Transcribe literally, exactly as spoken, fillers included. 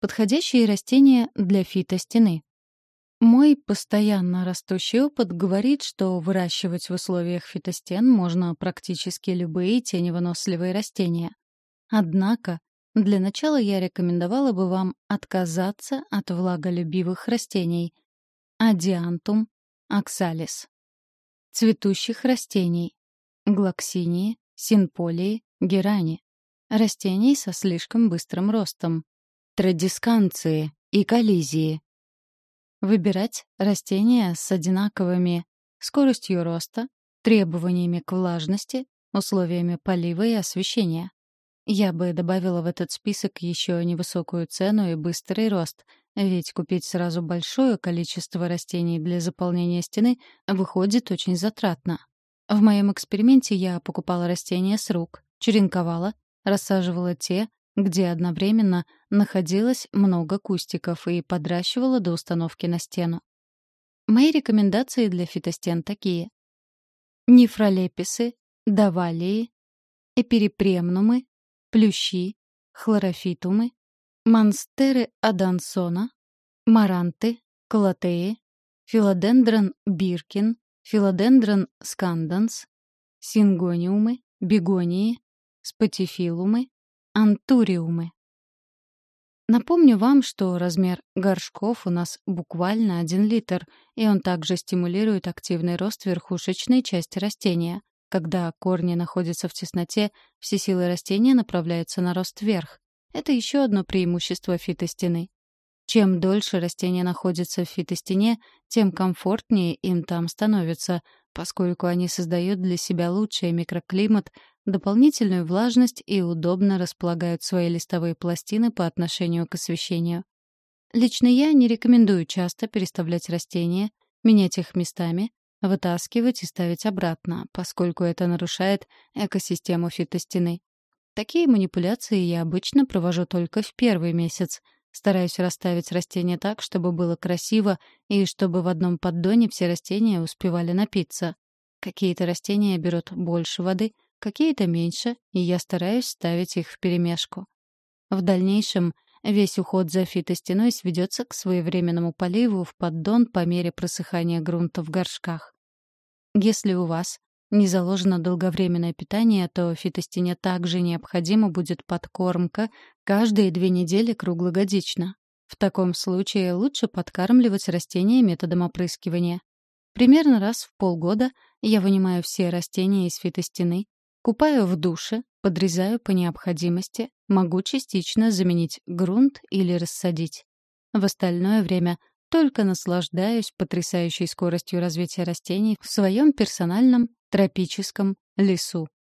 Подходящие растения для фитостены. Мой постоянно растущий опыт говорит, что выращивать в условиях фитостен можно практически любые теневыносливые растения. Однако, для начала я рекомендовала бы вам отказаться от влаголюбивых растений — Адиантум, оксалис, цветущих растений — глоксинии, синполии, герани, растений со слишком быстрым ростом — традисканции и коллизии. Выбирать растения с одинаковыми скоростью роста, требованиями к влажности, условиями полива и освещения. Я бы добавила в этот список еще невысокую цену и быстрый рост, ведь купить сразу большое количество растений для заполнения стены выходит очень затратно. В моем эксперименте я покупала растения с рук, черенковала, рассаживала те, где одновременно находилось много кустиков, и подращивала до установки на стену. Мои рекомендации для фитостен такие: нефролеписы, давалии, эпирипремнумы, плющи, хлорофитумы, монстеры адансона, маранты, колотеи, филодендрон биркин, филодендрон сканданс, сингониумы, бегонии, спатифилумы, антуриумы. Напомню вам, что размер горшков у нас буквально один литр, и он также стимулирует активный рост верхушечной части растения. Когда корни находятся в тесноте, все силы растения направляются на рост вверх. Это еще одно преимущество фитостены. Чем дольше растения находятся в фитостене, тем комфортнее им там становится, поскольку они создают для себя лучший микроклимат, дополнительную влажность и удобно располагают свои листовые пластины по отношению к освещению. Лично я не рекомендую часто переставлять растения, менять их местами, вытаскивать и ставить обратно, поскольку это нарушает экосистему фитостены. Такие манипуляции я обычно провожу только в первый месяц. Стараюсь расставить растения так, чтобы было красиво, и чтобы в одном поддоне все растения успевали напиться. Какие-то растения берут больше воды, какие-то меньше, и я стараюсь ставить их вперемешку. В дальнейшем весь уход за фитостеной сведется к своевременному поливу в поддон по мере просыхания грунта в горшках. Если у вас не заложено долговременное питание, то фитостене также необходима будет подкормка каждые две недели круглогодично. В таком случае лучше подкармливать растения методом опрыскивания. Примерно раз в полгода я вынимаю все растения из фитостены, купаю в душе, подрезаю по необходимости, могу частично заменить грунт или рассадить. В остальное время только наслаждаюсь потрясающей скоростью развития растений в своем персональном тропическом лесу.